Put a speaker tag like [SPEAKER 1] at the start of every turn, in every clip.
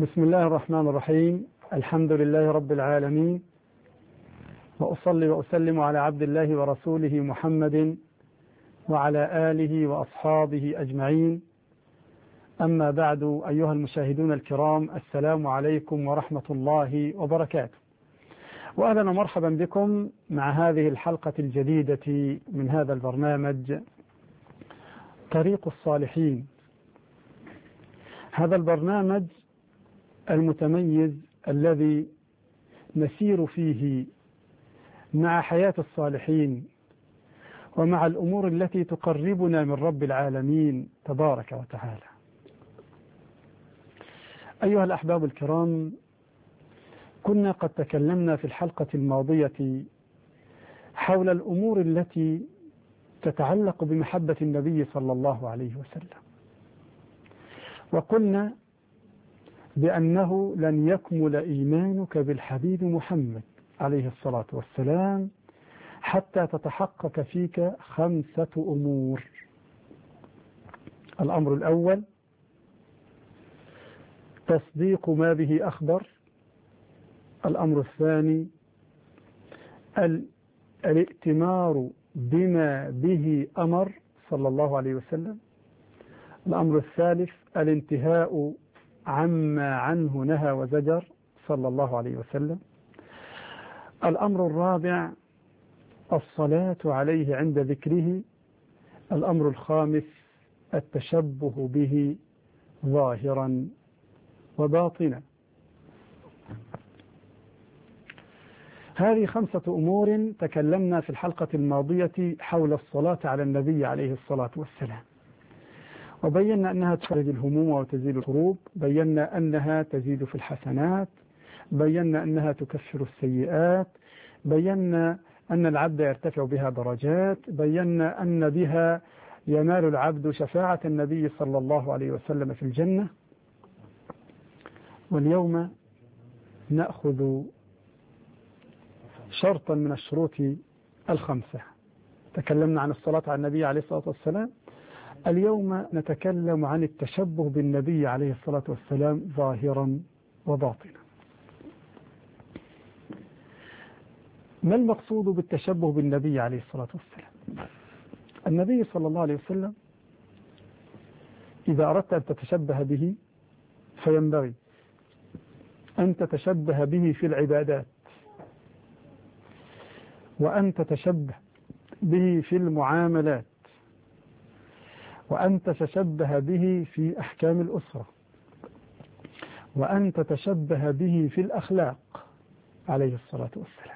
[SPEAKER 1] بسم الله الرحمن الرحيم. الحمد لله رب العالمين، وأصلي وأسلم على عبد الله ورسوله محمد وعلى آله وأصحابه أجمعين. أما بعد، أيها المشاهدون الكرام، السلام عليكم ورحمة الله وبركاته، وأهلا ومرحبا بكم مع هذه الحلقة الجديدة من هذا البرنامج طريق الصالحين. هذا البرنامج المتميز الذي نسير فيه مع حياة الصالحين ومع الأمور التي تقربنا من رب العالمين تبارك وتعالى. أيها الأحباب الكرام، كنا قد تكلمنا في الحلقة الماضية حول الأمور التي تتعلق بمحبة النبي صلى الله عليه وسلم، وقلنا بأنه لن يكمل إيمانك بالحبيب محمد عليه الصلاة والسلام حتى تتحقق فيك 5 أمور. الأمر الأول تصديق ما به أخبر. الأمر الثاني الائتمار بما به أمر صلى الله عليه وسلم. الأمر الثالث الانتهاء عما عنه نهى وزجر صلى الله عليه وسلم. الأمر الرابع الصلاة عليه عند ذكره. الأمر الخامس التشبه به ظاهرا وباطنا. هذه 5 أمور تكلمنا في الحلقة الماضية حول الصلاة على النبي عليه الصلاة والسلام، وبينا أنها تفرج الهموم وتزيل الكروب، بينا أنها تزيد في الحسنات، بينا أنها تكفر السيئات، بينا أن العبد يرتفع بها درجات، بينا أن بها ينال العبد شفاعة النبي صلى الله عليه وسلم في الجنة. واليوم نأخذ شرطا من الشروط 5. تكلمنا عن الصلاة على النبي عليه الصلاة والسلام. اليوم نتكلم عن التشبه بالنبي عليه الصلاة والسلام ظاهرا وباطنا. ما المقصود بالتشبه بالنبي عليه الصلاة والسلام؟ النبي صلى الله عليه وسلم إذا أردت أن تتشبه به فينبغي أن تتشبه به في العبادات، وأن تتشبه به في المعاملات، وأن تتشبه به في أحكام الأسرة، وأن تتشبه به في الأخلاق عليه الصلاة والسلام.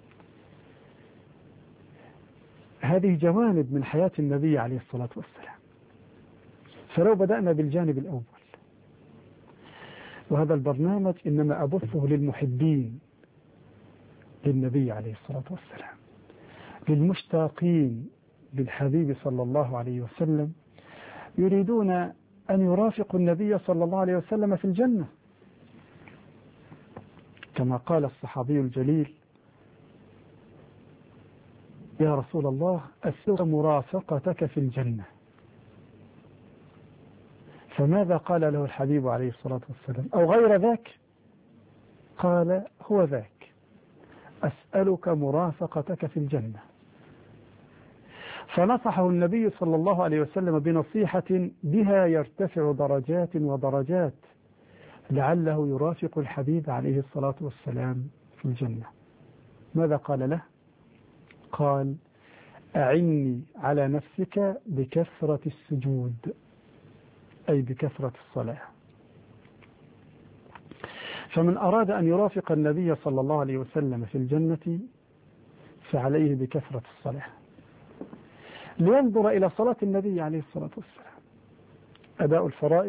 [SPEAKER 1] هذه جوانب من حياة النبي عليه الصلاة والسلام. فلو بدأنا بالجانب الأول، وهذا البرنامج إنما أبثه للمحبين للنبي عليه الصلاة والسلام، للمشتاقين للحبيب صلى الله عليه وسلم، يريدون أن يرافقوا النبي صلى الله عليه وسلم في الجنة، كما قال الصحابي الجليل: يا رسول الله أسألك مرافقتك في الجنة. فماذا قال له الحبيب عليه الصلاة والسلام؟ أو غير ذاك؟ قال: هو ذاك، أسألك مرافقتك في الجنة. فنصحه النبي صلى الله عليه وسلم بنصيحة بها يرتفع درجات ودرجات لعله يرافق الحبيب عليه الصلاة والسلام في الجنة. ماذا قال له؟ قال: أعني على نفسك بكثرة السجود، أي بكثرة الصلاة. فمن أراد أن يرافق النبي صلى الله عليه وسلم في الجنة فعليه بكثرة الصلاة. لينظر إلى صلاة النبي عليه الصلاة والسلام: أداء الفرائض،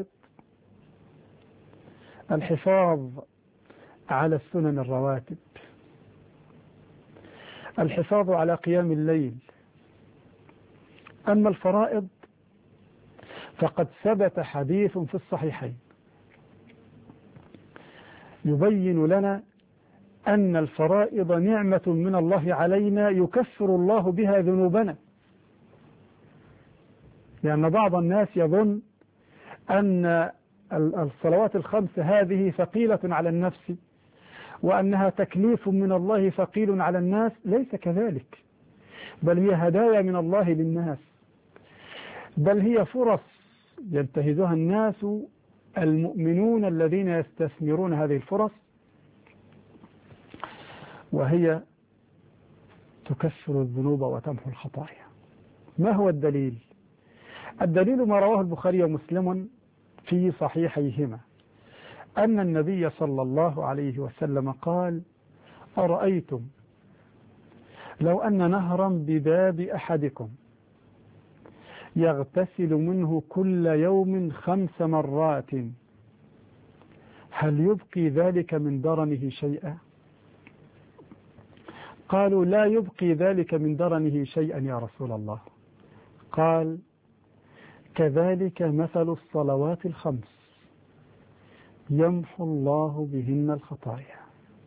[SPEAKER 1] الحفاظ على السنن الرواتب، الحفاظ على قيام الليل. أما الفرائض فقد ثبت حديث في الصحيحين يبين لنا أن الفرائض نعمة من الله علينا يكفر الله بها ذنوبنا. لأن بعض الناس يظن أن الصلوات الخمس هذه ثقيلة على النفس وأنها تكليف من الله ثقيل على الناس، ليس كذلك، بل هي هدايا من الله للناس، بل هي فرص ينتهزها الناس المؤمنون الذين يستثمرون هذه الفرص، وهي تكفر الذنوب وتمحو الخطايا. ما هو الدليل؟ الدليل ما رواه البخاري ومسلم في صحيحيهما أن النبي صلى الله عليه وسلم قال: أرأيتم لو أن نهرا بباب أحدكم يغتسل منه كل يوم 5 مرات هل يبقي ذلك من درنه شيئا؟ قالوا: لا يبقي ذلك من درنه شيئا يا رسول الله. قال: كذلك مثل الصلوات الخمس يمحو الله بهن الخطايا.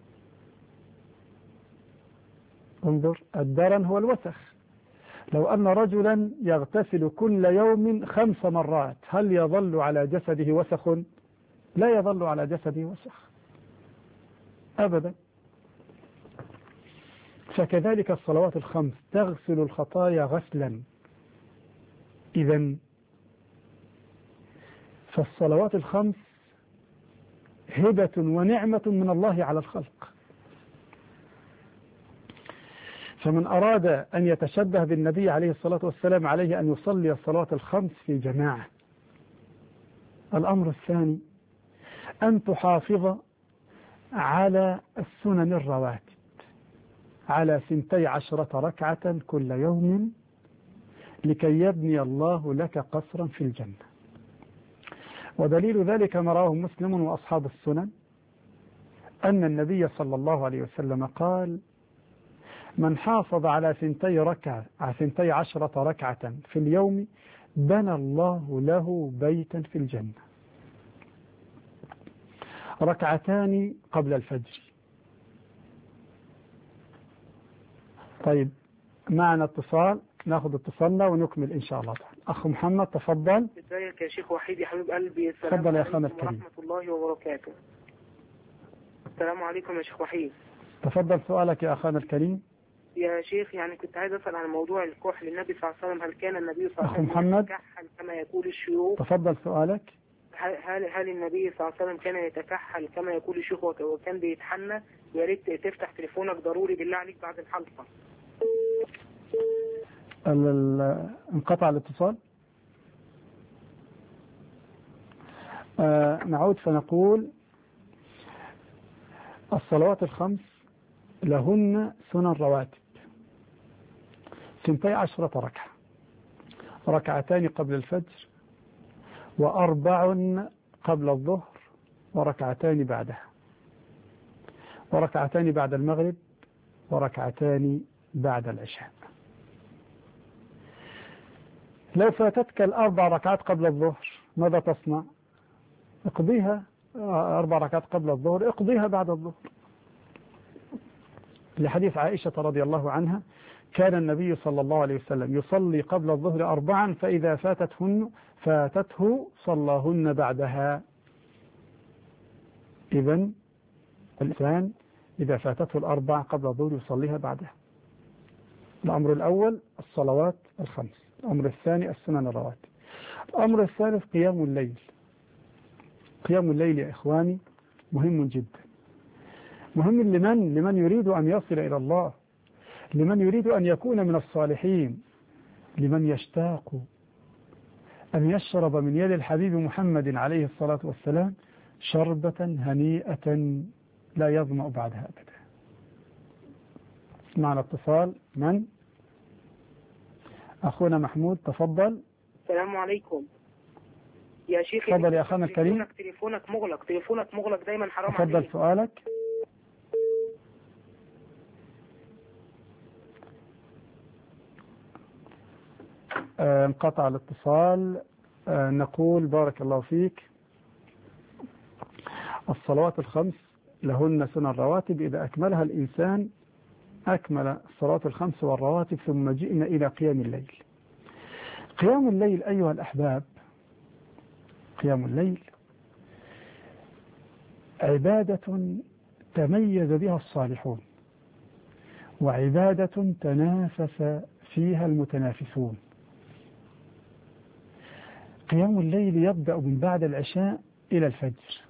[SPEAKER 1] انظر، الدرن هو الوسخ. لو أن رجلا يغتسل كل يوم 5 مرات هل يظل على جسده وسخ؟ لا يظل على جسده وسخ أبدا. فكذلك الصلوات الخمس تغسل الخطايا غسلا. إذن فالصلوات الخمس هبة ونعمة من الله على الخلق، فمن أراد أن يتشبه بالنبي عليه الصلاة والسلام عليه أن يصلي الصلوات الخمس في جماعة. الأمر الثاني أن تحافظ على السنن الرواتب على 12 ركعة كل يوم لكي يبني الله لك قصرا في الجنة. ودليل ذلك ما رواه مسلم وأصحاب السنن أن النبي صلى الله عليه وسلم قال: من حافظ على 12 ركعة في اليوم بنى الله له بيتا في الجنة. ركعتان قبل الفجر. طيب، معنا اتصال، ناخذ اتصالنا ونكمل إن شاء الله تعالى. أخ محمد تفضل.
[SPEAKER 2] ازيك يا شيخ وحيد يا حبيب قلبي؟ السلام
[SPEAKER 1] تفضل يا
[SPEAKER 2] عليكم
[SPEAKER 1] أخانا الكريم.
[SPEAKER 2] ورحمة الله وبركاته. السلام عليكم يا شيخ وحيد.
[SPEAKER 1] تفضل سؤالك يا أخانا الكريم.
[SPEAKER 2] يا شيخ يعني كنت عايز أسأل عن موضوع الكحل. النبي صلى الله عليه وسلم هل كان النبي صلى الله عليه وسلم
[SPEAKER 1] أخو محمد
[SPEAKER 2] يتكحل كما يقول الشيوخ؟
[SPEAKER 1] تفضل سؤالك.
[SPEAKER 2] هل النبي صلى الله عليه وسلم كان يتكحل كما يقول الشيوخ وكان بيتحنى؟ يا ريت تفتح تليفونك ضروري بالله عليك بعد الحلقة.
[SPEAKER 1] انقطع الاتصال. نعود فنقول: الصلوات الخمس لهن سنن رواتب 12 ركعة، ركعتان قبل الفجر، و4 قبل الظهر، وركعتان بعدها، وركعتان بعد المغرب، وركعتان بعد العشاء. لو فاتتك 4 ركعات قبل الظهر ماذا تصنع؟ اقضيها. 4 ركعات قبل الظهر اقضيها بعد الظهر، لحديث عائشة رضي الله عنها: كان النبي صلى الله عليه وسلم يصلي قبل الظهر 4 فإذا فاتته صلاهن بعدها. إذن الإنسان إذا فاتته 4 قبل الظهر يصليها بعدها. الأمر الأول الصلوات الخمس. الأمر الثاني السنن الرواتب. الأمر الثالث قيام الليل. قيام الليل يا إخواني مهم جدا، مهم لمن يريد أن يصل إلى الله، لمن يريد أن يكون من الصالحين، لمن يشتاق أن يشرب من يد الحبيب محمد عليه الصلاة والسلام شربة هنيئة لا يظمأ بعدها أبدا. معنا اتصال. من؟ أخونا محمود تفضل.
[SPEAKER 2] السلام عليكم يا شيخ.
[SPEAKER 1] تفضل يا أخانا الكريم.
[SPEAKER 2] تليفونك مغلق دايما، حرام
[SPEAKER 1] عليك. تفضل سؤالك. انقطع الاتصال. نقول بارك الله فيك: الصلوات الخمس لهن سنن رواتب، إذا أكملها الإنسان أكمل الصلوات الخمس والرواتب. ثم جئنا إلى قيام الليل. قيام الليل أيها الأحباب، قيام الليل عبادة تميز بها الصالحون، وعبادة تنافس فيها المتنافسون. قيام الليل يبدأ من بعد العشاء إلى الفجر.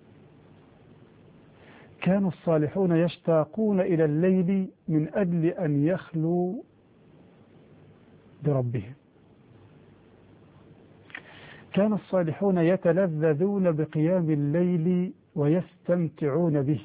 [SPEAKER 1] كان الصالحون يشتاقون إلى الليل من أجل أن يخلوا بربهم. كان الصالحون يتلذذون بقيام الليل ويستمتعون به،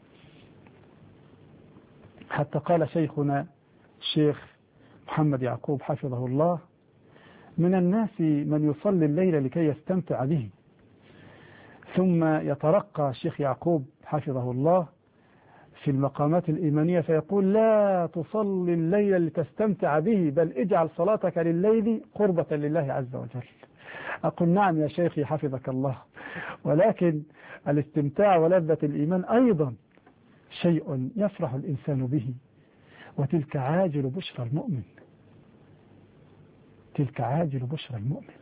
[SPEAKER 1] حتى قال شيخنا الشيخ محمد يعقوب حفظه الله: من الناس من يصلي الليل لكي يستمتع به. ثم يترقى الشيخ يعقوب حفظه الله في المقامات الإيمانية فيقول: لا تصلي الليل لتستمتع به، بل اجعل صلاتك لليل قربة لله عز وجل. أقول: نعم يا شيخي حفظك الله، ولكن الاستمتاع ولذة الإيمان أيضا شيء يفرح الإنسان به، وتلك عاجل بشرى المؤمن. تلك عاجل بشرى المؤمن.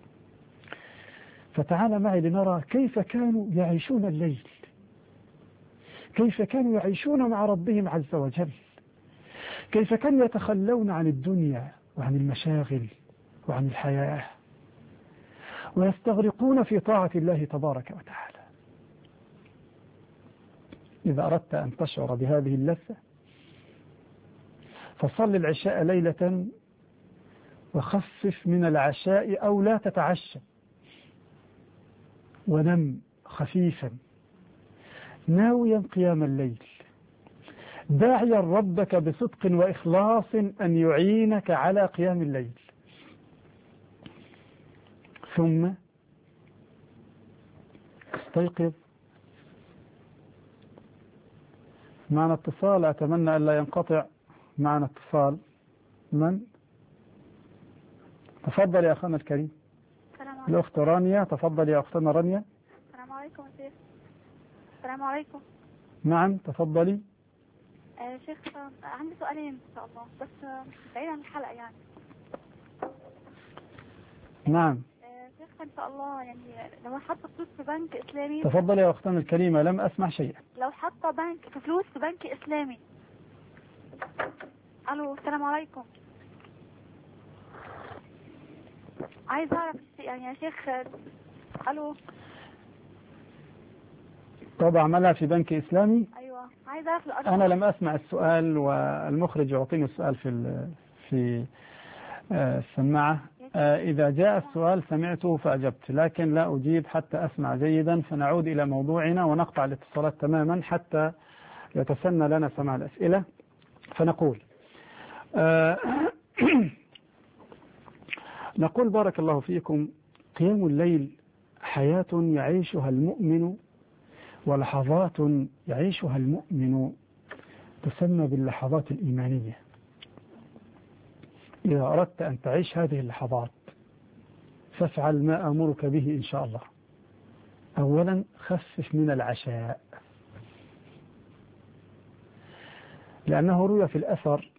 [SPEAKER 1] فتعال معي لنرى كيف كانوا يعيشون الليل، كيف كانوا يعيشون مع ربهم عز وجل، كيف كانوا يتخلون عن الدنيا وعن المشاغل وعن الحياة، ويستغرقون في طاعة الله تبارك وتعالى. إذا أردت أن تشعر بهذه اللذة فصل العشاء ليلة وخفف من العشاء أو لا تتعشى، ونم خفيفا ناويا قيام الليل، داعيا ربك بصدق وإخلاص أن يعينك على قيام الليل. ثم استيقظ. معنا اتصال، أتمنى أن لا ينقطع. معنا اتصال. من؟ تفضل يا أخانا الكريم. الأخت رانيا، تفضل يا أختنا رانيا.
[SPEAKER 3] السلام عليكم شيخ. السلام عليكم.
[SPEAKER 1] نعم تفضلي.
[SPEAKER 3] شيخ عندي سؤالين إن شاء الله، بس بعيد عن الحلقة يعني.
[SPEAKER 1] نعم.
[SPEAKER 3] شيخ إن شاء الله يعني لو حاطة فلوس في بنك إسلامي.
[SPEAKER 1] تفضل يا أختنا الكريمة، لم أسمع شيئا.
[SPEAKER 3] لو حاطة فلوس في بنك إسلامي. ألو السلام عليكم. عايز أعرف يعني يا شيخ. ألو.
[SPEAKER 1] طب أعملها في بنك إسلامي؟
[SPEAKER 3] أيوة عايز أعرف الأرقام.
[SPEAKER 1] أنا لم أسمع السؤال، والمخرج يعطيني السؤال في السماعة. إذا جاء السؤال سمعته فأجبت، لكن لا أجيب حتى أسمع جيدا. فنعود إلى موضوعنا ونقطع الاتصالات تماما حتى يتسنى لنا سماع الأسئلة. فنقول نقول بارك الله فيكم: قيام الليل حياة يعيشها المؤمن ولحظات يعيشها المؤمن، تسمى باللحظات الإيمانية. إذا أردت أن تعيش هذه اللحظات فافعل ما أمرك به إن شاء الله. أولا خفف من العشاء، لأنه روي في الأثر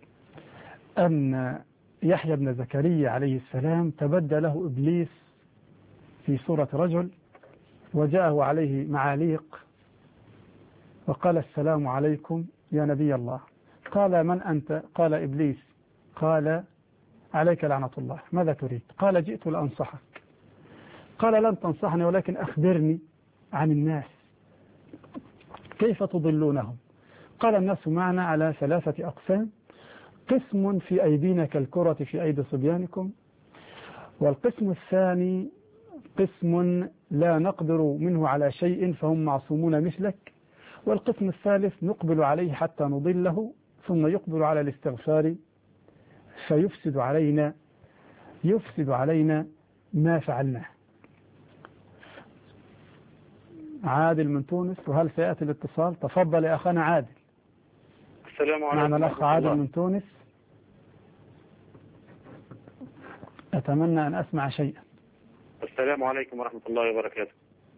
[SPEAKER 1] أن يحيى بن زكريا عليه السلام تبدى له إبليس في صورة رجل، وجاءه عليه معاليق وقال: السلام عليكم يا نبي الله. قال: من أنت؟ قال: إبليس. قال: عليك لعنة الله، ماذا تريد؟ قال: جئت لأنصحك. قال: لن تنصحني، ولكن أخبرني عن الناس، كيف تضلونهم؟ قال: الناس معنا على 3 أقسام: قسم في أيدينا كالكرة في أيدي صبيانكم، والقسم الثاني قسم لا نقدر منه على شيء فهم معصومون مثلك، والقسم الثالث نقبل عليه حتى نضله ثم يقبل على الاستغفار فيفسد علينا ما فعلناه. عادل من تونس، وهل سيأتي الاتصال؟ تفضل يا أخانا عادل.
[SPEAKER 4] السلام عليكم.
[SPEAKER 1] معنا الأخ عادل من تونس. أتمنى أن أسمع شيئا.
[SPEAKER 4] السلام عليكم ورحمة الله وبركاته.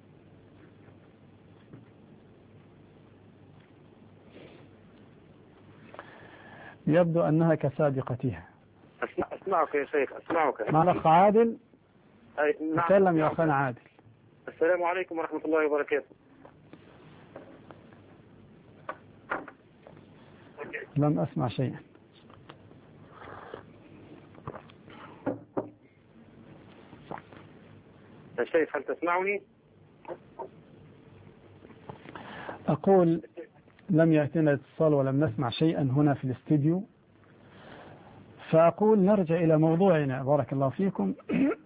[SPEAKER 1] يبدو أنها كسابقتها.
[SPEAKER 4] أسمعك يا شيخ، أسمعك.
[SPEAKER 1] معنا الأخ عادل.
[SPEAKER 4] نعم.
[SPEAKER 1] تكلم يا أخانا عادل.
[SPEAKER 4] السلام عليكم ورحمة الله وبركاته.
[SPEAKER 1] لم أسمع شيئا.
[SPEAKER 4] يا شيخ هل تسمعني؟
[SPEAKER 1] أقول لم يأتينا اتصال ولم نسمع شيئا هنا في الاستديو، فأقول نرجع إلى موضوعنا. بارك الله فيكم.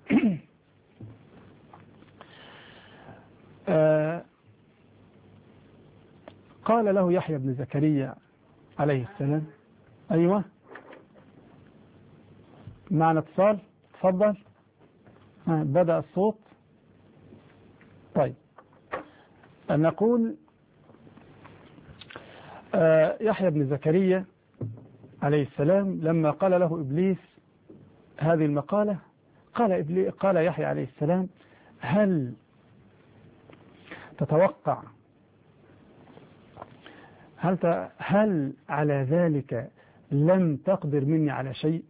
[SPEAKER 1] قال له يحيى بن زكريا عليه السلام. أيوة معنا اتصال، تفضل. بدأ الصوت. طيب نقول يحيى بن زكريا عليه السلام لما قال له إبليس هذه المقالة، قال يحيى عليه السلام: هل تتوقع هل على ذلك لم تقدر مني على شيء؟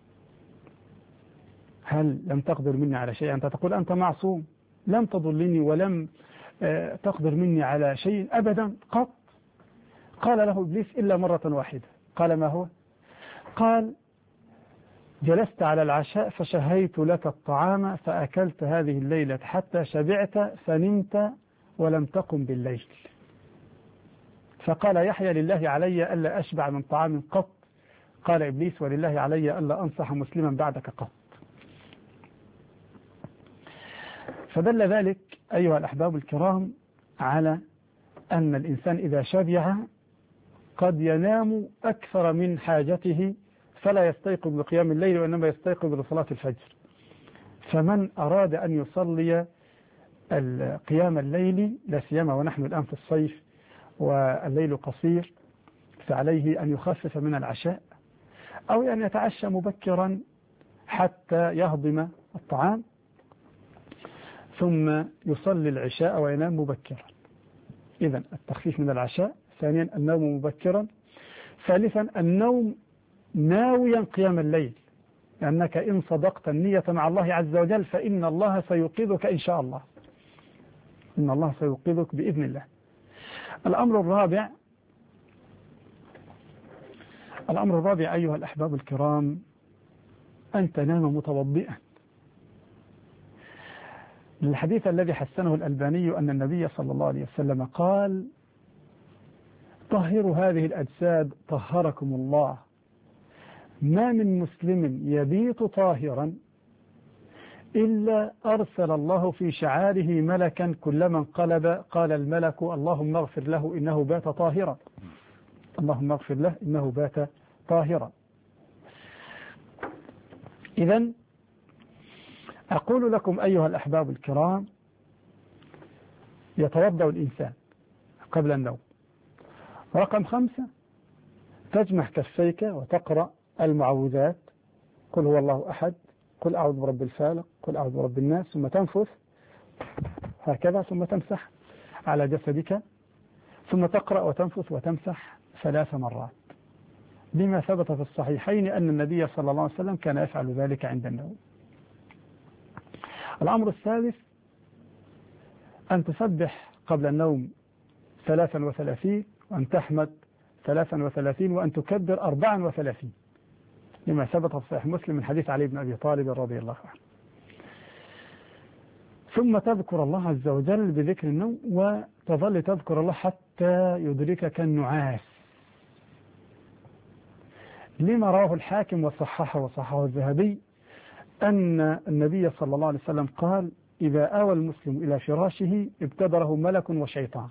[SPEAKER 1] هل لم تقدر مني على شيء؟ أنت تقول أنت معصوم، لم تضلني ولم تقدر مني على شيء أبدا قط. قال له إبليس: إلا مرة واحدة. قال: ما هو؟ قال: جلست على العشاء فشهيت لك الطعام فأكلت هذه الليلة حتى شبعت فنمت ولم تقم بالليل. فقال يحيى: لله علي ألا أشبع من طعام قط. قال إبليس: ولله علي ألا أنصح مسلما بعدك قط. فدل ذلك أيها الأحباب الكرام على أن الإنسان إذا شبع قد ينام أكثر من حاجته فلا يستيقظ لقيام الليل وإنما يستيقظ لصلاة الفجر. فمن أراد أن يصلي قيام الليل لا سيما ونحن الآن في الصيف والليل قصير، فعليه أن يخفف من العشاء أو أن يتعشى مبكرا حتى يهضم الطعام ثم يصلي العشاء وينام مبكرا. إذن التخفيف من العشاء. ثانيا النوم مبكرا. ثالثا النوم ناويا قيام الليل، لأنك إن صدقت النية مع الله عز وجل فإن الله سيوقظك إن شاء الله. إن الله سيوقظك بإذن الله. الأمر الرابع أيها الأحباب الكرام أن تنام متوضئا. الحديث الذي حسنه الألباني أن النبي صلى الله عليه وسلم قال: طهروا هذه الأجساد طهركم الله. ما من مسلم يبيت طاهرا إلا أرسل الله في شعاره ملكا كلما انقلب قال الملك: اللهم اغفر له إنه بات طاهرا. اللهم اغفر له إنه بات طاهرا. إذن أقول لكم أيها الأحباب الكرام: يتوضأ الإنسان قبل النوم. رقم 5: تجمع كفيك وتقرأ المعوذات: قل هو الله أحد، قل أعوذ برب الفالق، قل أعوذ برب الناس، ثم تنفث هكذا، ثم تمسح على جسدك، ثم تقرأ وتنفث وتمسح 3 مرات، لما ثبت في الصحيحين أن النبي صلى الله عليه وسلم كان يفعل ذلك عند النوم. الأمر الثالث أن تسبح قبل النوم 33 وأن تحمد 33 وأن تكبر 34 لما ثبت في صحيح مسلم من حديث علي بن أبي طالب رضي الله عنه. ثم تذكر الله عز وجل بذكر النوم وتظل تذكر الله حتى يدركك النعاس، لما رواه الحاكم وصححه الذهبي أن النبي صلى الله عليه وسلم قال: إذا آوى المسلم إلى فراشه ابتدره ملك وشيطان.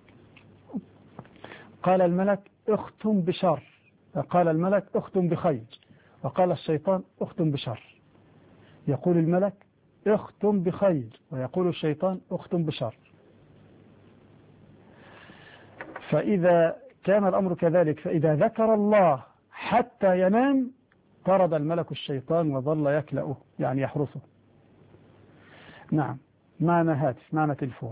[SPEAKER 1] قال الملك: اختم بشر، قال الملك: اختم بخير، وقال الشيطان: اختم بشر. يقول الملك: اختم بخير، ويقول الشيطان: اختم بشر. فإذا كان الأمر كذلك فإذا ذكر الله حتى ينام طرد الملك الشيطان وظل يكلأه، يعني يحرسه. نعم، معنا هاتف، معنا تلفون.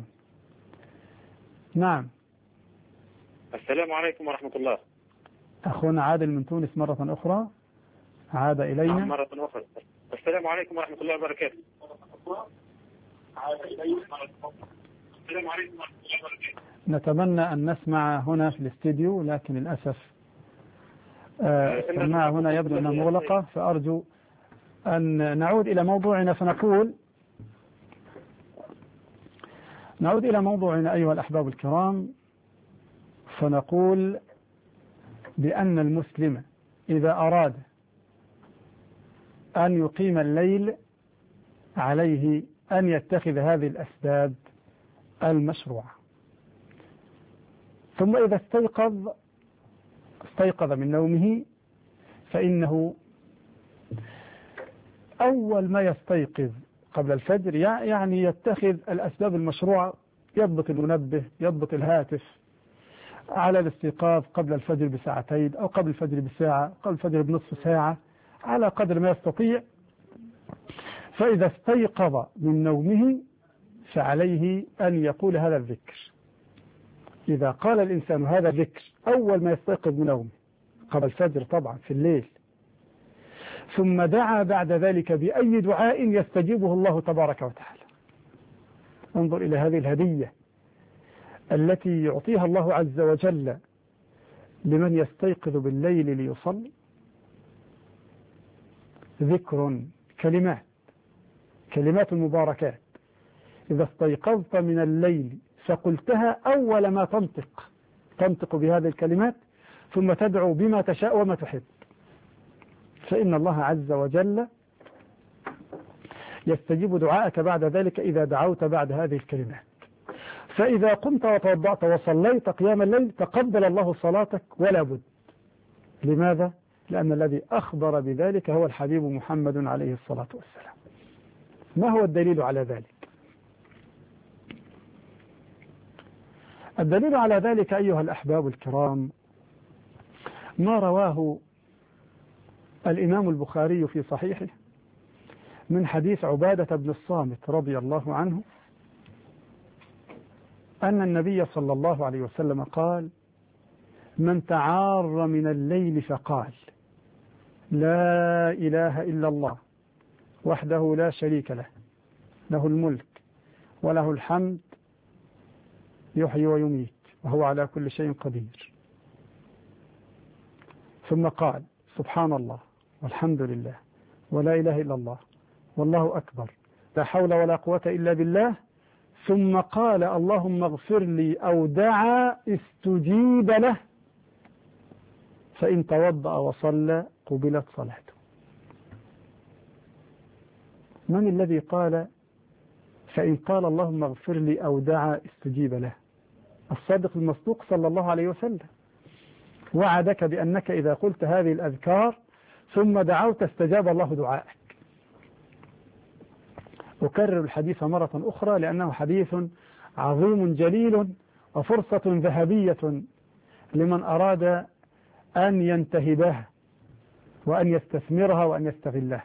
[SPEAKER 1] نعم.
[SPEAKER 4] السلام عليكم ورحمة الله.
[SPEAKER 1] أخونا عادل من تونس مرة أخرى عاد إلينا.
[SPEAKER 4] مرة أخرى. السلام عليكم ورحمة الله وبركاته. السلام عليكم ورحمة الله وبركاته.
[SPEAKER 1] نتمنى أن نسمع هنا في الاستديو، لكن للأسف السماعة هنا يبدو أنها مغلقة، فأرجو أن نعود إلى موضوعنا أيها الأحباب الكرام، فنقول بأن المسلم إذا أراد أن يقيم الليل عليه أن يتخذ هذه الأسباب المشروعة. ثم إذا استيقظ من نومه، فإنه أول ما يستيقظ قبل الفجر يعني يتخذ الأسباب المشروعة، يضبط المنبه، يضبط الهاتف على الاستيقاظ قبل الفجر بساعتين أو قبل الفجر بساعة، قبل الفجر بنصف ساعة، على قدر ما يستطيع. فإذا استيقظ من نومه فعليه أن يقول هذا الذكر. إذا قال الإنسان هذا الذكر أول ما يستيقظ من نومه قبل الفجر طبعا في الليل، ثم دعا بعد ذلك بأي دعاء يستجيبه الله تبارك وتعالى. انظر إلى هذه الهدية التي يعطيها الله عز وجل لمن يستيقظ بالليل ليصلي. ذكر، كلمات مباركات. إذا استيقظت من الليل فقلتها أول ما تنطق بهذه الكلمات، ثم تدعو بما تشاء وما تحب، فإن الله عز وجل يستجيب دعاءك بعد ذلك إذا دعوت بعد هذه الكلمات. فإذا قمت وتوضأت وصليت قيام الليل تقبل الله صلاتك ولا بد. لماذا؟ لأن الذي أخبر بذلك هو الحبيب محمد عليه الصلاة والسلام. ما هو الدليل على ذلك؟ الدليل على ذلك أيها الأحباب الكرام ما رواه الإمام البخاري في صحيحه من حديث عبادة بن الصامت رضي الله عنه أن النبي صلى الله عليه وسلم قال: من تعار من الليل فقال لا إله إلا الله وحده لا شريك له، له الملك وله الحمد يحيي ويميت وهو على كل شيء قدير، ثم قال سبحان الله والحمد لله ولا إله إلا الله والله أكبر لا حول ولا قوة إلا بالله، ثم قال اللهم اغفر لي أو دعا استجيب له، فإن توضأ وصلى قبلت صلاته. من الذي قال فإن قال اللهم اغفر لي أو دعا استجيب له؟ الصادق المصدوق صلى الله عليه وسلم وعدك بأنك إذا قلت هذه الأذكار ثم دعوت استجاب الله دعائك. أكرر الحديث مرة أخرى لأنه حديث عظيم جليل وفرصة ذهبية لمن أراد أن ينتهبها وأن يستثمرها وأن يستغلها.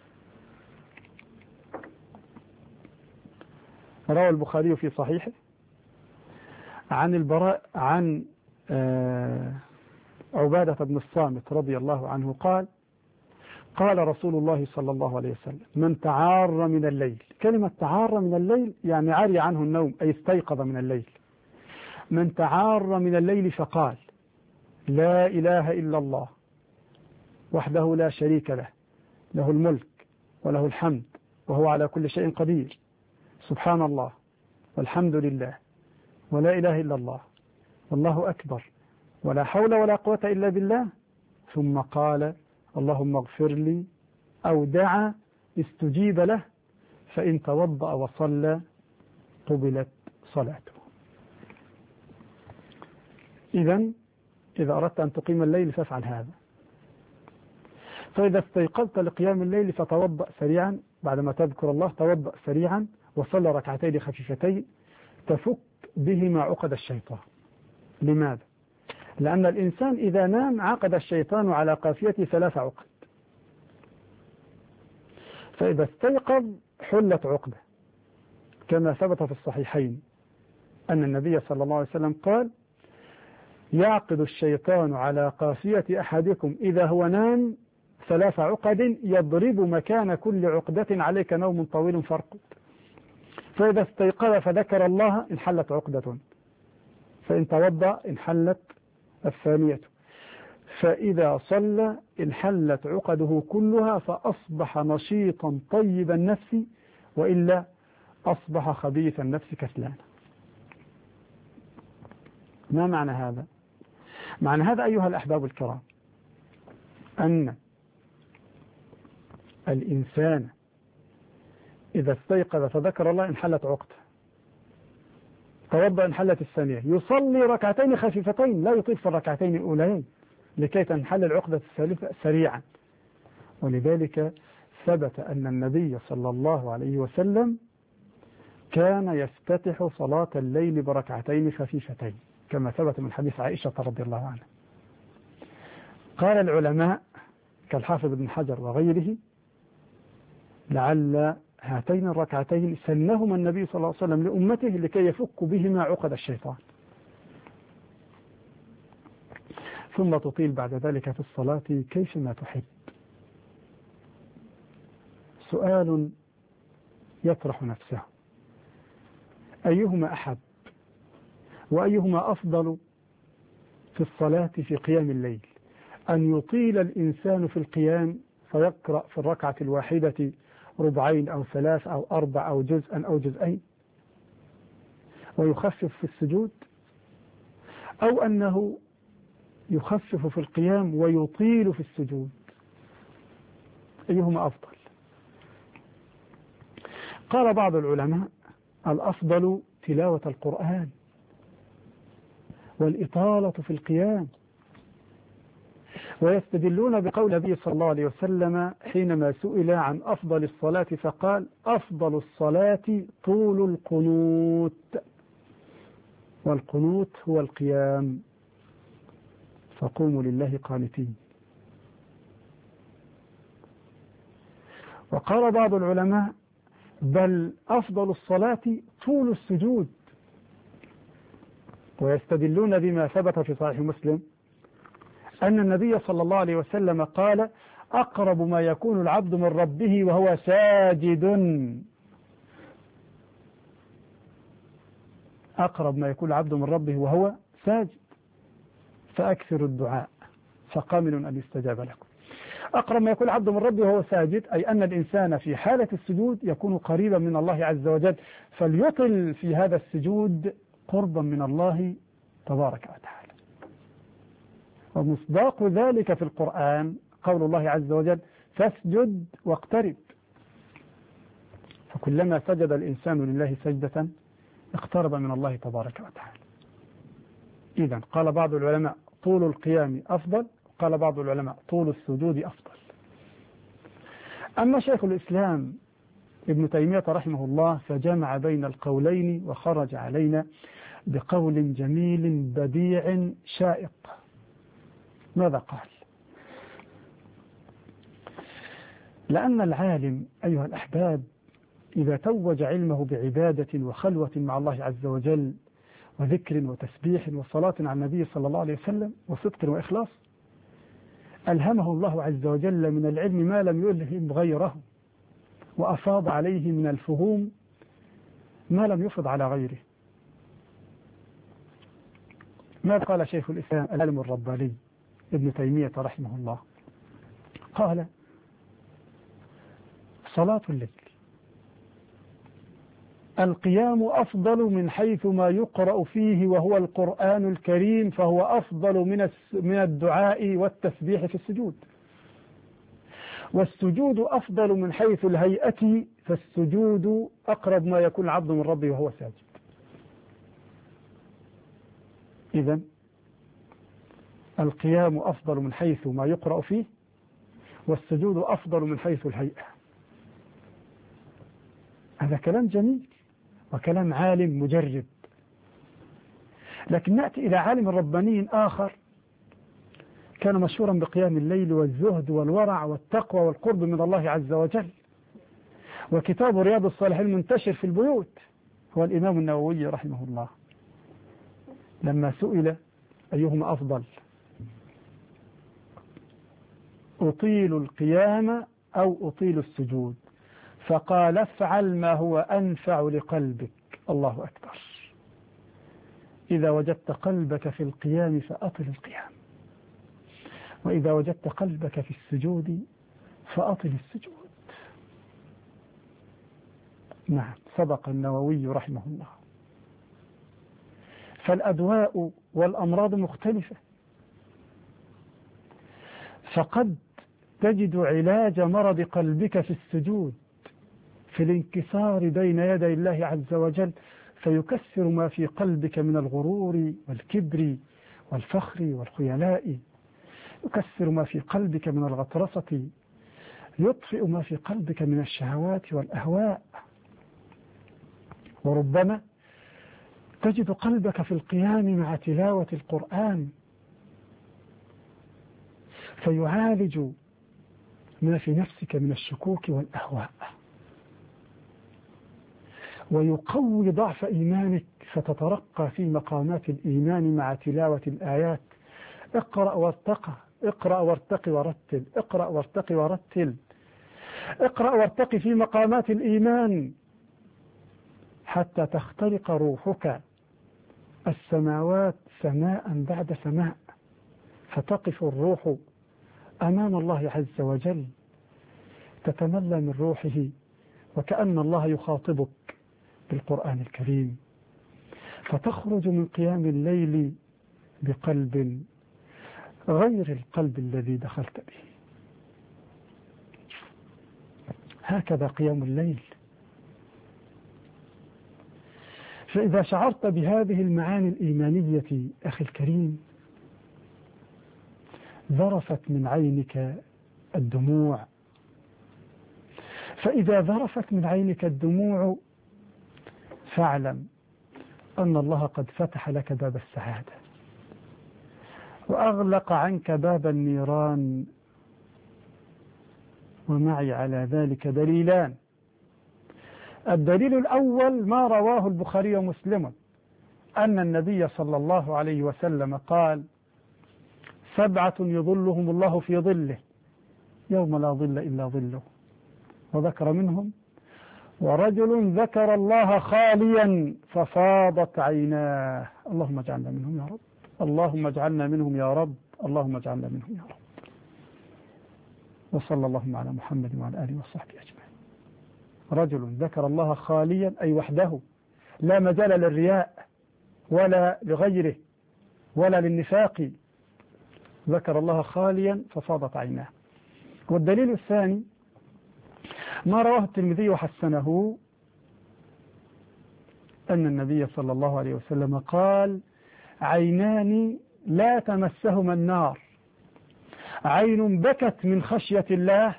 [SPEAKER 1] روى البخاري في صحيحه عن البراء عن عبادة بن الصامت رضي الله عنه قال: قال رسول الله صلى الله عليه وسلم: من تعار من الليل. كلمة تعار من الليل يعني عري عنه النوم، أي استيقظ من الليل. من تعار من الليل فقال لا إله إلا الله وحده لا شريك له، له الملك وله الحمد وهو على كل شيء قدير، سبحان الله والحمد لله ولا إله إلا الله والله أكبر ولا حول ولا قوة إلا بالله، ثم قال اللهم اغفر لي أو دعا استجيب له، فإن توضأ وصلى قبلت صلاته. إذا أردت أن تقيم الليل فافعل هذا. فإذا استيقظت لقيام الليل فتوضأ سريعا، بعدما تذكر الله توضأ سريعا وصلى ركعتين خفيفتين تفك بهما عقد الشيطان. لماذا؟ لأن الإنسان إذا نام عقد الشيطان على قافيته 3 عقد، فإذا استيقظ حلت عقده، كما ثبت في الصحيحين أن النبي صلى الله عليه وسلم قال: يعقد الشيطان على قافية أحدكم إذا هو نام 3 عقد يضرب مكان كل عقدة عليك نوم طويل فارقد. فإذا استيقظ فذكر الله انحلت عقدة، فإن توضأ انحلت الثانية، فإذا صلى انحلت عقده كلها فأصبح نشيطا طيب النفس، وإلا أصبح خبيث النفس كسلانا. ما معنى هذا؟ معنى هذا أيها الأحباب الكرام أن الإنسان إذا استيقظ فذكر الله انحلت عقده، توضأ انحلت الثانية، يصلي ركعتين خفيفتين لا يطيل في الركعتين الأولين لكي تنحل العقدة الثالثة سريعا. ولذلك ثبت أن النبي صلى الله عليه وسلم كان يفتتح صلاة الليل بركعتين خفيفتين كما ثبت من حديث عائشة رضي الله عنها. قال العلماء كالحافظ ابن حجر وغيره لعل هاتين الركعتين سنهما النبي صلى الله عليه وسلم لأمته لكي يفك بهما عقد الشيطان، ثم تطيل بعد ذلك في الصلاة كيفما تحب. سؤال يطرح نفسه: أيهما أحب وأيهما أفضل في الصلاة في قيام الليل؟ أن يطيل الإنسان في القيام فيقرأ في الركعة الواحدة ربعين أو ثلاث أو أربع أو جزءا أو جزئين ويخفف في السجود، أو أنه يخفف في القيام ويطيل في السجود؟ أيهما أفضل؟ قال بعض العلماء: الأفضل تلاوة القرآن والإطالة في القيام، ويستدلون بقول النبي صلى الله عليه وسلم حينما سئل عن أفضل الصلاة فقال: أفضل الصلاة طول القنوت، والقنوت هو القيام، فقوموا لله قانتين. وقال بعض العلماء: بل أفضل الصلاة طول السجود، ويستدلون بما ثبت في صحيح مسلم أن النبي صلى الله عليه وسلم قال: أقرب ما يكون العبد من ربه وهو ساجد، أقرب ما يكون العبد من ربه وهو ساجد، فأكثر الدعاء فقامل أن يستجاب لكم. أقرب ما يكون العبد من ربه وهو ساجد، أي أن الإنسان في حالة السجود يكون قريبا من الله عز وجل، فليطل في هذا السجود قربا من الله تبارك وتعالى. ومصداق ذلك في القرآن قول الله عز وجل: فاسجد واقترب. فكلما سجد الإنسان لله سجدة اقترب من الله تبارك وتعالى. إذن قال بعض العلماء: طول القيام أفضل، قال بعض العلماء: طول السجود أفضل. أما شيخ الإسلام ابن تيمية رحمه الله فجمع بين القولين وخرج علينا بقول جميل بديع شائق. ماذا قال؟ لأن العالم أيها الأحباب إذا توج علمه بعبادة وخلوة مع الله عز وجل وذكر وتسبيح وصلاة على النبي صلى الله عليه وسلم وصدق وإخلاص، ألهمه الله عز وجل من العلم ما لم يلهم غيره، وأفاض عليه من الفهوم ما لم يفض على غيره. ما قال شيخ الإسلام العالم الرباني ابن تيمية رحمه الله؟ قال: صلاة الليل القيام أفضل من حيث ما يقرأ فيه وهو القرآن الكريم، فهو أفضل من الدعاء والتسبيح في السجود. والسجود أفضل من حيث الهيئة، فالسجود أقرب ما يكون العبد من ربه وهو ساجد. إذن القيام أفضل من حيث ما يقرأ فيه، والسجود أفضل من حيث الهيئة. هذا كلام جميل وكلام عالم مجرب. لكن نأتي إلى عالم رباني آخر كان مشهورا بقيام الليل والزهد والورع والتقوى والقرب من الله عز وجل، وكتاب رياض الصالحين منتشر في البيوت، هو الإمام النووي رحمه الله. لما سئل أيهما أفضل، أطيل القيام أو أطيل السجود، فقال: افعل ما هو أنفع لقلبك. الله أكبر. إذا وجدت قلبك في القيام فأطل القيام، وإذا وجدت قلبك في السجود فأطل السجود. نعم، صدق النووي رحمه الله. فالأدواء والأمراض مختلفة، فقد تجد علاج مرض قلبك في السجود، في الانكسار بين يدي الله عز وجل، فيكسر ما في قلبك من الغرور والكبر والفخر والخيلاء، يكسر ما في قلبك من الغطرسة، يطفئ ما في قلبك من الشهوات والأهواء. وربما تجد قلبك في القيام مع تلاوة القرآن فيعالج ما في نفسك من الشكوك والأهواء، ويقوي ضعف إيمانك فتترقى في مقامات الإيمان مع تلاوة الآيات. اقرأ وارتقى، اقرأ وارتقي ورتل، اقرأ وارتقي ورتل، اقرأ وارتقي في مقامات الإيمان حتى تخترق روحك السماوات سماء بعد سماء، فتقف الروح أمام الله عز وجل تتملى من روحه، وكأن الله يخاطبك بالقرآن الكريم، فتخرج من قيام الليل بقلب غير القلب الذي دخلت به. هكذا قيام الليل. فإذا شعرت بهذه المعاني الإيمانية أخي الكريم ذرفت من عينك الدموع، فإذا ذرفت من عينك الدموع فاعلم أن الله قد فتح لك باب السعادة وأغلق عنك باب النيران. ومعي على ذلك دليلان. الدليل الأول ما رواه البخاري ومسلم أن النبي صلى الله عليه وسلم قال: 7 يظلهم الله في ظله يوم لا ظل إلا ظله، وذكر منهم: ورجل ذكر الله خاليا ففاضت عيناه. اللهم اجعلنا منهم يا رب، اللهم اجعلنا منهم يا رب، اللهم اجعلنا منهم يا رب. وصلى اللهم على محمد وعلى آله وصحبه أجمعين. رجل ذكر الله خاليا أي وحده، لا مجال للرياء ولا لغيره ولا للنفاق، ذكر الله خاليا ففاضت عيناه. والدليل الثاني ما رواه الترمذي وحسنه أن النبي صلى الله عليه وسلم قال: عينان لا تمسهما النار، عين بكت من خشية الله،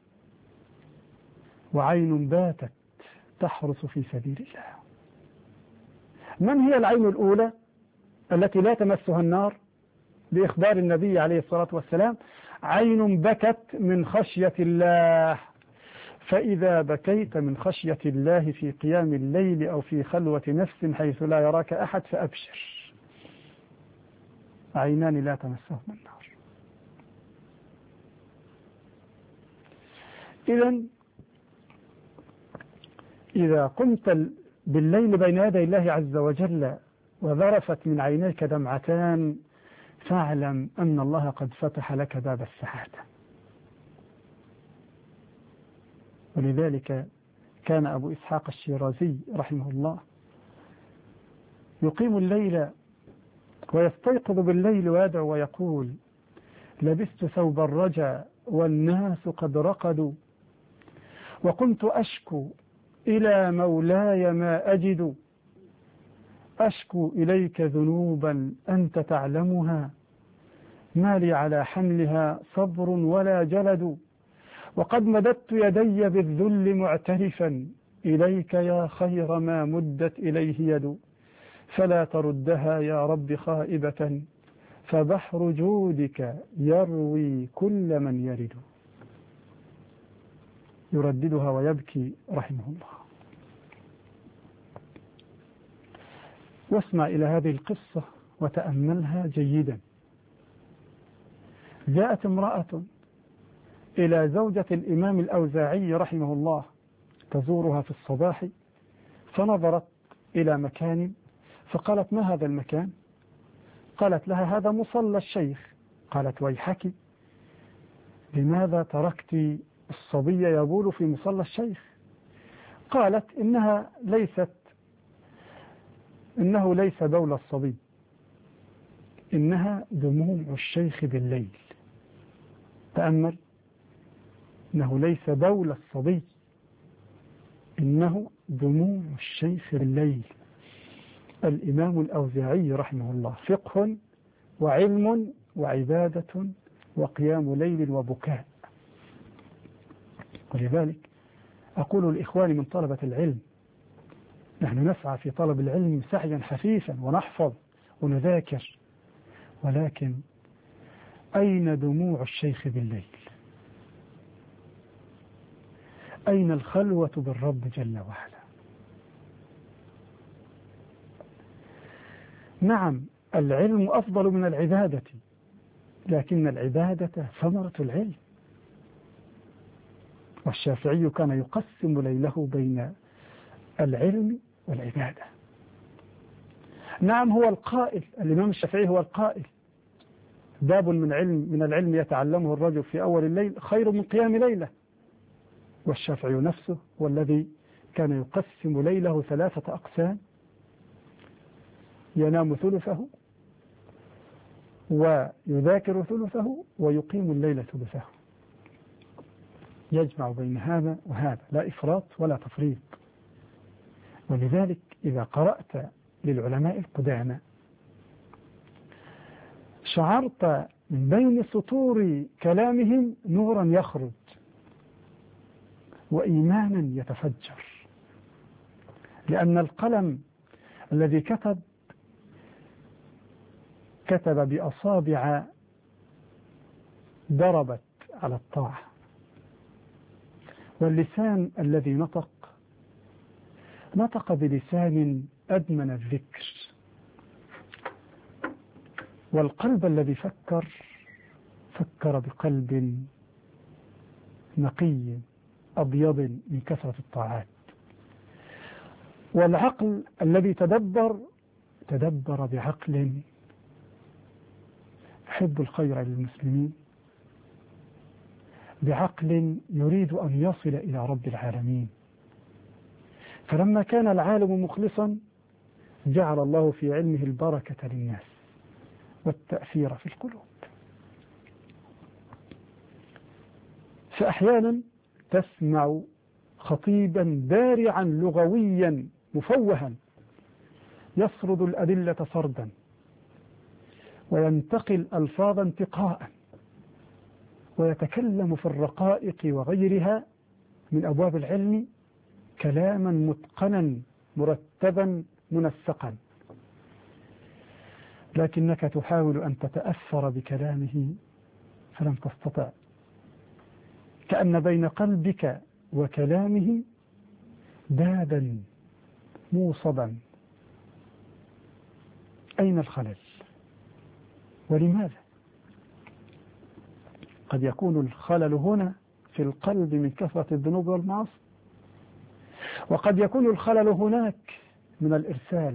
[SPEAKER 1] وعين باتت تحرس في سبيل الله. من هي العين الأولى التي لا تمسها النار بإخبار النبي عليه الصلاة والسلام؟ عين بكت من خشية الله. فإذا بكيت من خشية الله في قيام الليل أو في خلوة نفس حيث لا يراك أحد فأبشر، عينان لا تمسهما النار. إذا قمت بالليل بين يدي الله عز وجل وذرفت من عينيك دمعتان فاعلم أن الله قد فتح لك باب السعادة. ولذلك كان أبو إسحاق الشيرازي رحمه الله يقيم الليل ويستيقظ بالليل ويدعو ويقول: لبست ثوب الرجا والناس قد رقدوا، وكنت أشكو إلى مولاي ما أجد، أشكو إليك ذنوبا أنت تعلمها، ما لي على حملها صبر ولا جلد، وقد مددت يدي بالذل معترفا إليك يا خير ما مدت إليه يد، فلا تردها يا رب خائبة، فبحر جودك يروي كل من يرد. يرددها ويبكي رحمه الله. واسمع إلى هذه القصة وتأملها جيدا. جاءت امرأة إلى زوجة الإمام الأوزاعي رحمه الله تزورها في الصباح، فنظرت إلى مكان فقالت: ما هذا المكان؟ قالت لها: هذا مصلى الشيخ. قالت: ويحك، لماذا تركت الصبي يبول في مصلى الشيخ؟ قالت إنه ليس بول الصبي، إنها دموع الشيخ بالليل. تأمل، إنه ليس بول الصبي، إنه دموع الشيخ بالليل. الإمام الأوزاعي رحمه الله: فقه وعلم وعبادة وقيام ليل وبكاء. ولذلك أقول لإخواني من طلبة العلم: نحن نسعى في طلب العلم سعيا حثيثا ونحفظ ونذاكر، ولكن أين دموع الشيخ بالليل؟ أين الخلوة بالرب جل وعلا؟ نعم، العلم أفضل من العبادة، لكن العبادة ثمرة العلم. والشافعي كان يقسم ليله بين العلم والعبادة. نعم، هو القائل، الإمام الشافعي هو القائل: باب من العلم يتعلمه الرجل في أول الليل خير من قيام ليلة. والشافعي نفسه هو الذي كان يقسم ليله 3 أقسام: ينام ثلثه، ويذاكر ثلثه، ويقيم الليل ثلثه. يجمع بين هذا وهذا، لا إفراط ولا تفريط. ولذلك إذا قرأت للعلماء القدامى شعرت من بين سطور كلامهم نورا يخرج وإيمانا يتفجر، لأن القلم الذي كتب بأصابع ضربت على الطاعة، واللسان الذي نطق بلسان أدمن الذكر، والقلب الذي فكر بقلب نقي أبيض من كثرة الطاعات، والعقل الذي تدبر بعقل يحب الخير للمسلمين، بعقل يريد أن يصل إلى رب العالمين. فلما كان العالم مخلصا جعل الله في علمه البركة للناس والتأثير في القلوب. فأحيانا تسمع خطيبا بارعا لغويا مفوها يسرد الأدلة سردا وينتقي الألفاظ انتقاء ويتكلم في الرقائق وغيرها من أبواب العلم كلاما متقنا مرتبا منسقا، لكنك تحاول أن تتأثر بكلامه فلم تستطع، كأن بين قلبك وكلامه بابا موصدا. أين الخلل؟ ولماذا؟ قد يكون الخلل هنا في القلب من كثرة الذنوب والمعاصي، وقد يكون الخلل هناك من الإرسال،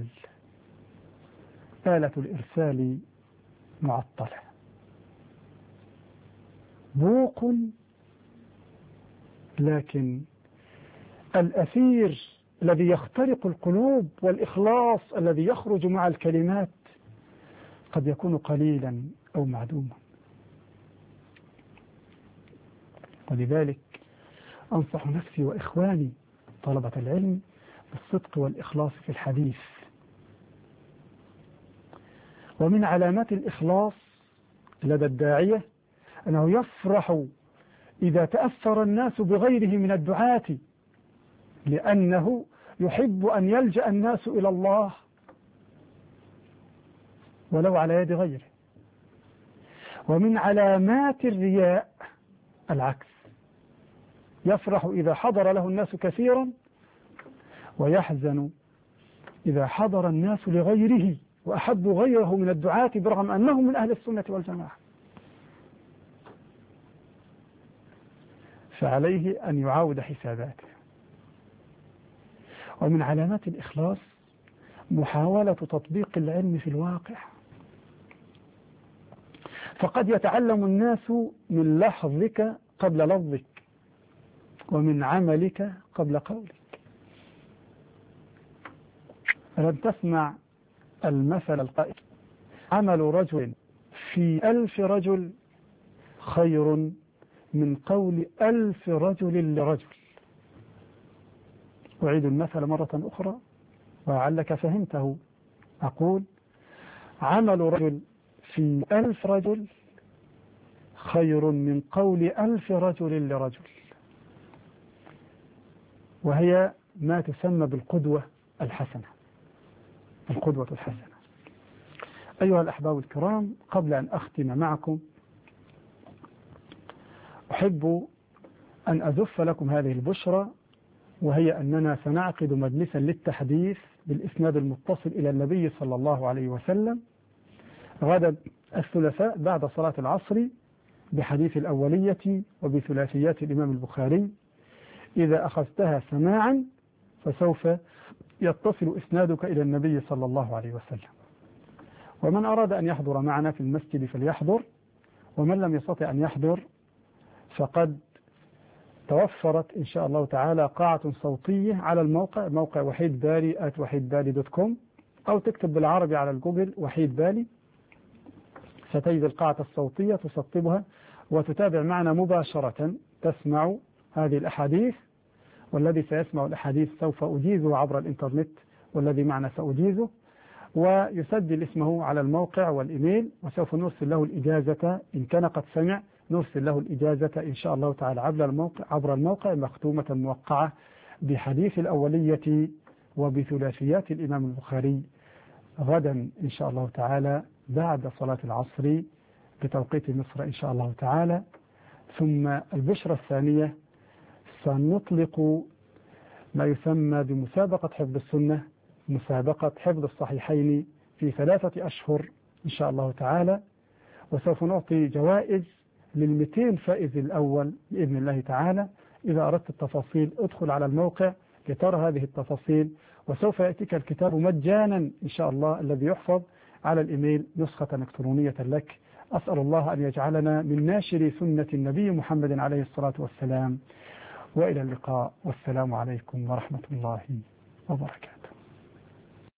[SPEAKER 1] آلة الإرسال معطلة، بوق، لكن الأثير الذي يخترق القلوب والإخلاص الذي يخرج مع الكلمات قد يكون قليلا أو معدوما. ولذلك أنصح نفسي وإخواني طلبة العلم بالصدق والإخلاص في الحديث. ومن علامات الإخلاص لدى الداعية أنه يفرح إذا تأثر الناس بغيره من الدعاة، لأنه يحب أن يلجأ الناس إلى الله ولو على يد غيره. ومن علامات الرياء العكس، يفرح إذا حضر له الناس كثيرا ويحزن إذا حضر الناس لغيره وأحبوا غيره من الدعاة برغم أنهم من أهل السنة والجماعة. فعليه أن يعاود حساباته. ومن علامات الإخلاص محاولة تطبيق العلم في الواقع، فقد يتعلم الناس من لحظك قبل لفظك، ومن عملك قبل قولك. ألم تسمع المثل القائل: عمل رجل في 1000 رجل خير من قول 1000 رجل لرجل. أعيد المثل مرة أخرى ولعلك فهمته. أقول: عمل رجل في 1000 رجل خير من قول 1000 رجل لرجل، وهي ما تسمى بالقدوة الحسنة. القدوة الحسنة. أيها الأحباب الكرام، قبل أن أختم معكم أحب أن أزف لكم هذه البشرى، وهي أننا سنعقد مجلسا للتحديث بالإسناد المتصل إلى النبي صلى الله عليه وسلم غدا الثلاثاء بعد صلاة العصر بحديث الأولية وبثلاثيات الإمام البخاري. إذا أخذتها سماعا فسوف يتصل إسنادك إلى النبي صلى الله عليه وسلم. ومن أراد أن يحضر معنا في المسجد فليحضر، ومن لم يستطع أن يحضر فقد توفرت إن شاء الله تعالى قاعة صوتية على الموقع، موقع وحيد بالي @وحيدبالي.com، أو تكتب بالعربي على الجوجل وحيد بالي، ستجد القاعة الصوتية تسطبها وتتابع معنا مباشرة. تسمع هذه الأحاديث، والذي سيسمع الأحاديث سوف أجيزه عبر الإنترنت، والذي معنا سأجيزه، ويسجل اسمه على الموقع والإيميل، وسوف نرسل له الإجازة إن كان قد سمع. نرسل له الإجازة إن شاء الله تعالى عبر الموقع مختومة موقعة بحديث الأولية وبثلاثيات الإمام البخاري غدا إن شاء الله تعالى بعد صلاة العصر بتوقيت مصر إن شاء الله تعالى. ثم البشرى الثانية، سنطلق ما يسمى بمسابقة حفظ السنة، مسابقة حفظ الصحيحين في 3 أشهر إن شاء الله تعالى، وسوف نعطي جوائز لل200 فائز الأول بإذن الله تعالى. إذا أردت التفاصيل ادخل على الموقع لترى هذه التفاصيل، وسوف يأتيك الكتاب مجانا إن شاء الله الذي يحفظ على الإيميل نسخة إلكترونية لك. أسأل الله أن يجعلنا من ناشر سنة النبي محمد عليه الصلاة والسلام، وإلى اللقاء، والسلام عليكم ورحمة الله وبركاته.